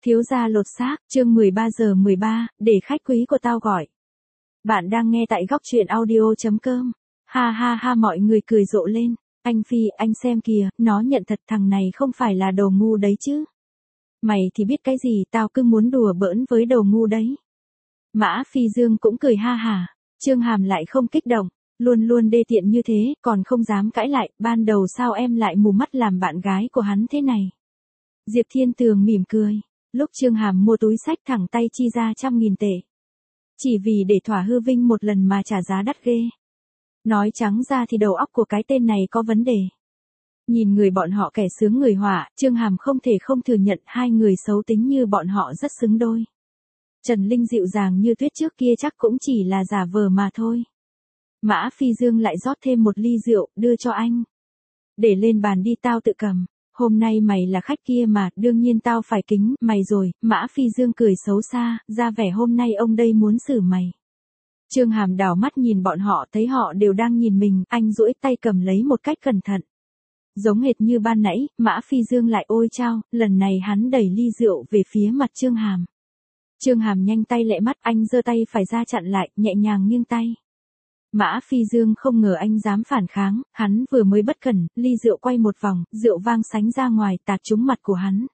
Thiếu gia lột xác, chương 13 giờ 13, để khách quý của tao gọi. Bạn đang nghe tại góc truyện audio.com. Ha ha ha, mọi người cười rộ lên. Anh Phi, anh xem kìa, nó nhận thật, thằng này không phải là đồ ngu đấy chứ. Mày thì biết cái gì, tao cứ muốn đùa bỡn với đồ ngu đấy. Mã Phi Dương cũng cười ha hả. Trương Hàm lại không kích động, luôn luôn đê tiện như thế, còn không dám cãi lại, ban đầu sao em lại mù mắt làm bạn gái của hắn thế này. Diệp Thiên Tường mỉm cười. Lúc Trương Hàm mua túi xách thẳng tay chi ra 100.000 tệ. Chỉ vì để thỏa hư vinh một lần mà trả giá đắt ghê. Nói trắng ra thì đầu óc của cái tên này có vấn đề. Nhìn người bọn họ kẻ sướng người họa, Trương Hàm không thể không thừa nhận hai người xấu tính như bọn họ rất xứng đôi. Trần Linh dịu dàng như tuyết trước kia chắc cũng chỉ là giả vờ mà thôi. Mã Phi Dương lại rót thêm một ly rượu, đưa cho anh. Để lên bàn đi, tao tự cầm. Hôm nay mày là khách kia mà, đương nhiên tao phải kính mày rồi. Mã Phi Dương cười xấu xa, ra vẻ hôm nay ông đây muốn xử mày. Trương Hàm đảo mắt nhìn bọn họ, thấy họ đều đang nhìn mình, anh duỗi tay cầm lấy một cách cẩn thận. Giống hệt như ban nãy, Mã Phi Dương lại ôi chao, lần này hắn đẩy ly rượu về phía mặt Trương Hàm. Trương Hàm nhanh tay lẹ mắt, anh giơ tay phải ra chặn lại, nhẹ nhàng nghiêng tay. Mã Phi Dương không ngờ anh dám phản kháng, hắn vừa mới bất cẩn, ly rượu quay một vòng, rượu vang sánh ra ngoài tạt trúng mặt của hắn.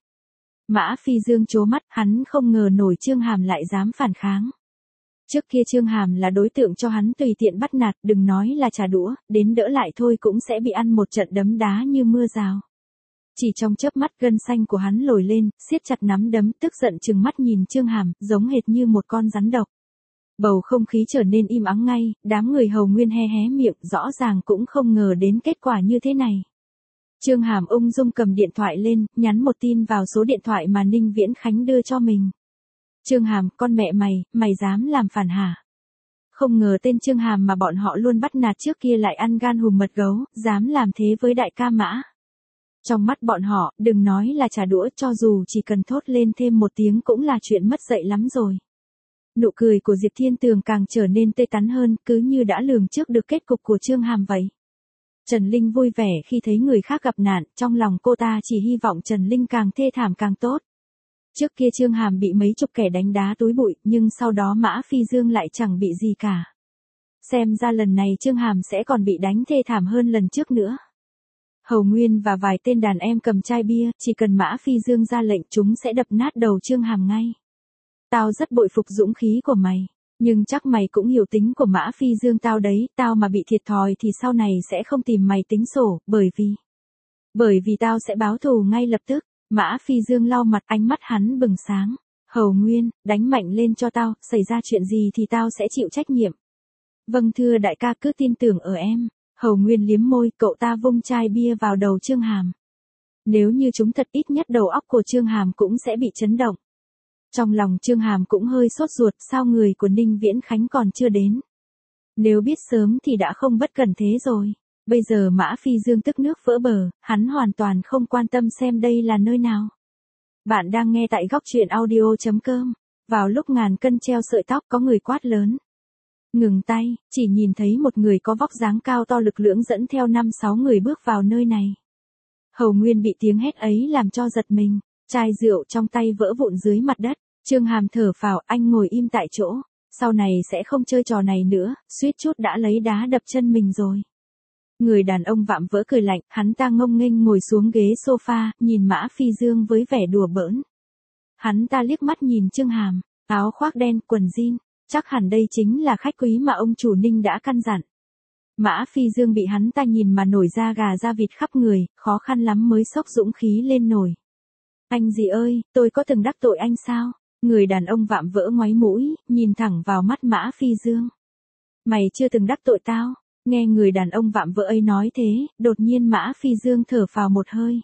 Mã Phi Dương trố mắt, hắn không ngờ nổi Trương Hàm lại dám phản kháng. Trước kia Trương Hàm là đối tượng cho hắn tùy tiện bắt nạt, đừng nói là trả đũa, đến đỡ lại thôi cũng sẽ bị ăn một trận đấm đá như mưa rào. Chỉ trong chớp mắt gân xanh của hắn lồi lên, siết chặt nắm đấm, tức giận trừng mắt nhìn Trương Hàm, giống hệt như một con rắn độc. Bầu không khí trở nên im ắng ngay, đám người hầu nguyên hé hé miệng, rõ ràng cũng không ngờ đến kết quả như thế này. Trương Hàm ung dung cầm điện thoại lên, nhắn một tin vào số điện thoại mà Ninh Viễn Khánh đưa cho mình. Trương Hàm, con mẹ mày dám làm phản hả? Không ngờ tên Trương Hàm mà bọn họ luôn bắt nạt trước kia lại ăn gan hùm mật gấu, dám làm thế với đại ca Mã. Trong mắt bọn họ, đừng nói là trả đũa, cho dù chỉ cần thốt lên thêm một tiếng cũng là chuyện mất dạy lắm rồi. Nụ cười của Diệp Thiên Tường càng trở nên tươi tắn hơn, cứ như đã lường trước được kết cục của Trương Hàm vậy. Trần Linh vui vẻ khi thấy người khác gặp nạn, trong lòng cô ta chỉ hy vọng Trần Linh càng thê thảm càng tốt. Trước kia Trương Hàm bị mấy chục kẻ đánh đá túi bụi, nhưng sau đó Mã Phi Dương lại chẳng bị gì cả. Xem ra lần này Trương Hàm sẽ còn bị đánh thê thảm hơn lần trước nữa. Hầu Nguyên và vài tên đàn em cầm chai bia, chỉ cần Mã Phi Dương ra lệnh chúng sẽ đập nát đầu Trương Hàm ngay. Tao rất bội phục dũng khí của mày, nhưng chắc mày cũng hiểu tính của Mã Phi Dương tao đấy, tao mà bị thiệt thòi thì sau này sẽ không tìm mày tính sổ, bởi vì tao sẽ báo thù ngay lập tức. Mã Phi Dương lau mặt, ánh mắt hắn bừng sáng. Hầu Nguyên, đánh mạnh lên cho tao, xảy ra chuyện gì thì tao sẽ chịu trách nhiệm. Vâng thưa đại ca, cứ tin tưởng ở em. Hầu Nguyên liếm môi, cậu ta vung chai bia vào đầu Trương Hàm. Nếu như chúng thật ít nhất đầu óc của Trương Hàm cũng sẽ bị chấn động. Trong lòng Trương Hàm cũng hơi sốt ruột, sao người của Ninh Viễn Khánh còn chưa đến. Nếu biết sớm thì đã không bất cẩn thế rồi. Bây giờ Mã Phi Dương tức nước vỡ bờ, hắn hoàn toàn không quan tâm xem đây là nơi nào. Bạn đang nghe tại góc truyện audio.com. Vào lúc ngàn cân treo sợi tóc có người quát lớn. Ngừng tay, chỉ nhìn thấy một người có vóc dáng cao to lực lưỡng dẫn theo 5-6 người bước vào nơi này. Hầu Nguyên bị tiếng hét ấy làm cho giật mình, chai rượu trong tay vỡ vụn dưới mặt đất. Trương Hàm thở phào, anh ngồi im tại chỗ. Sau này sẽ không chơi trò này nữa, suýt chút đã lấy đá đập chân mình rồi. Người đàn ông vạm vỡ cười lạnh, hắn ta ngông nghênh ngồi xuống ghế sofa, nhìn Mã Phi Dương với vẻ đùa bỡn. Hắn ta liếc mắt nhìn Trương Hàm, áo khoác đen, quần jean, chắc hẳn đây chính là khách quý mà ông chủ Ninh đã căn dặn. Mã Phi Dương bị hắn ta nhìn mà nổi da gà da vịt khắp người, khó khăn lắm mới xốc dũng khí lên nổi. Anh gì ơi, tôi có từng đắc tội anh sao? Người đàn ông vạm vỡ ngoáy mũi, nhìn thẳng vào mắt Mã Phi Dương. Mày chưa từng đắc tội tao. Nghe người đàn ông vạm vỡ ấy nói thế, đột nhiên Mã Phi Dương thở phào một hơi.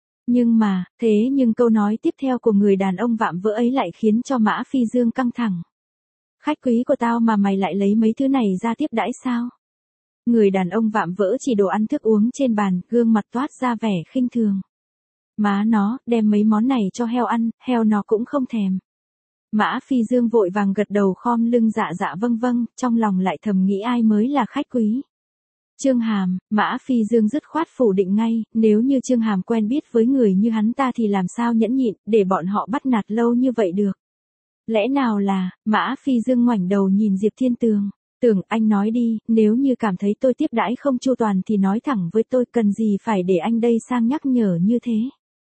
Nhưng câu nói tiếp theo của người đàn ông vạm vỡ ấy lại khiến cho Mã Phi Dương căng thẳng. Khách quý của tao mà mày lại lấy mấy thứ này ra tiếp đãi sao? Người đàn ông vạm vỡ chỉ đồ ăn thức uống trên bàn, gương mặt toát ra vẻ khinh thường. Má nó, đem mấy món này cho heo ăn, heo nó cũng không thèm. Mã Phi Dương vội vàng gật đầu khom lưng dạ vâng, trong lòng lại thầm nghĩ ai mới là khách quý. Trương Hàm, Mã Phi Dương dứt khoát phủ định ngay, nếu như Trương Hàm quen biết với người như hắn ta thì làm sao nhẫn nhịn, để bọn họ bắt nạt lâu như vậy được. Lẽ nào là, Mã Phi Dương ngoảnh đầu nhìn Diệp Thiên Tường. Tưởng anh nói đi, nếu như cảm thấy tôi tiếp đãi không chu toàn thì nói thẳng với tôi, cần gì phải để anh đây sang nhắc nhở như thế.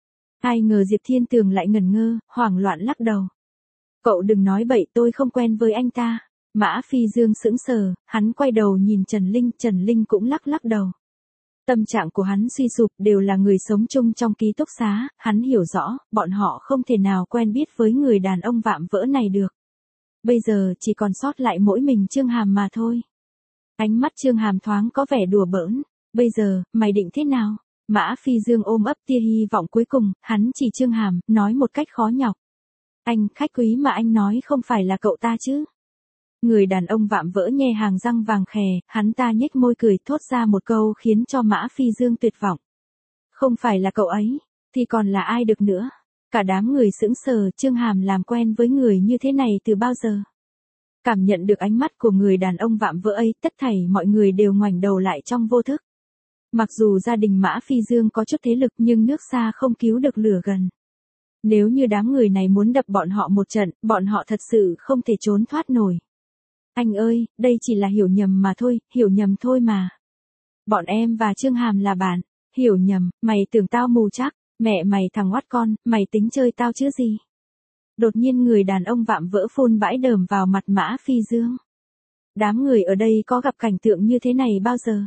Ai ngờ Diệp Thiên Tường lại ngẩn ngơ, hoảng loạn lắc đầu. Cậu đừng nói bậy, tôi không quen với anh ta. Mã Phi Dương sững sờ, hắn quay đầu nhìn Trần Linh cũng lắc lắc đầu. Tâm trạng của hắn suy sụp, đều là người sống chung trong ký túc xá, hắn hiểu rõ, bọn họ không thể nào quen biết với người đàn ông vạm vỡ này được. Bây giờ chỉ còn sót lại mỗi mình Trương Hàm mà thôi. Ánh mắt Trương Hàm thoáng có vẻ đùa bỡn. Bây giờ, mày định thế nào? Mã Phi Dương ôm ấp tia hy vọng cuối cùng, hắn chỉ Trương Hàm, nói một cách khó nhọc. Anh, khách quý mà anh nói không phải là cậu ta chứ? Người đàn ông vạm vỡ nhe hàng răng vàng khè, hắn ta nhếch môi cười thốt ra một câu khiến cho Mã Phi Dương tuyệt vọng. Không phải là cậu ấy, thì còn là ai được nữa? Cả đám người sững sờ, Trương Hàm làm quen với người như thế này từ bao giờ? Cảm nhận được ánh mắt của người đàn ông vạm vỡ ấy, tất thảy mọi người đều ngoảnh đầu lại trong vô thức. Mặc dù gia đình Mã Phi Dương có chút thế lực nhưng nước xa không cứu được lửa gần. Nếu như đám người này muốn đập bọn họ một trận, bọn họ thật sự không thể trốn thoát nổi. Anh ơi, đây chỉ là hiểu nhầm mà thôi, hiểu nhầm thôi mà. Bọn em và Trương Hàm là bạn. Hiểu nhầm, mày tưởng tao mù chắc, mẹ mày thằng oát con, mày tính chơi tao chứ gì. Đột nhiên người đàn ông vạm vỡ phun bãi đờm vào mặt Mã Phi Dương. Đám người ở đây có gặp cảnh tượng như thế này bao giờ?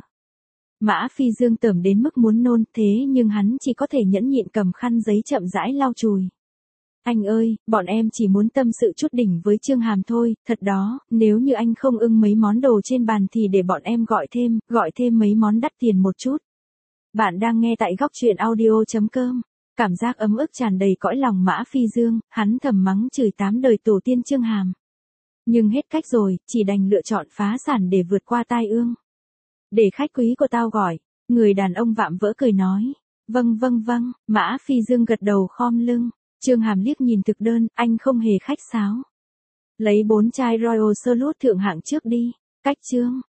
Mã Phi Dương tởm đến mức muốn nôn, thế nhưng hắn chỉ có thể nhẫn nhịn cầm khăn giấy chậm rãi lau chùi. Anh ơi, bọn em chỉ muốn tâm sự chút đỉnh với Trương Hàm thôi, thật đó, nếu như anh không ưng mấy món đồ trên bàn thì để bọn em gọi thêm mấy món đắt tiền một chút. Bạn đang nghe tại góc truyện audio.com. Cảm giác ấm ức tràn đầy cõi lòng Mã Phi Dương, hắn thầm mắng chửi 8 đời tổ tiên Trương Hàm. Nhưng hết cách rồi, chỉ đành lựa chọn phá sản để vượt qua tai ương. Để khách quý của tao gọi, người đàn ông vạm vỡ cười nói. Vâng, Mã Phi Dương gật đầu khom lưng. Trương Hàm liếc nhìn thực đơn, anh không hề khách sáo. Lấy 4 chai Royal Salute thượng hạng trước đi. Cách Trương.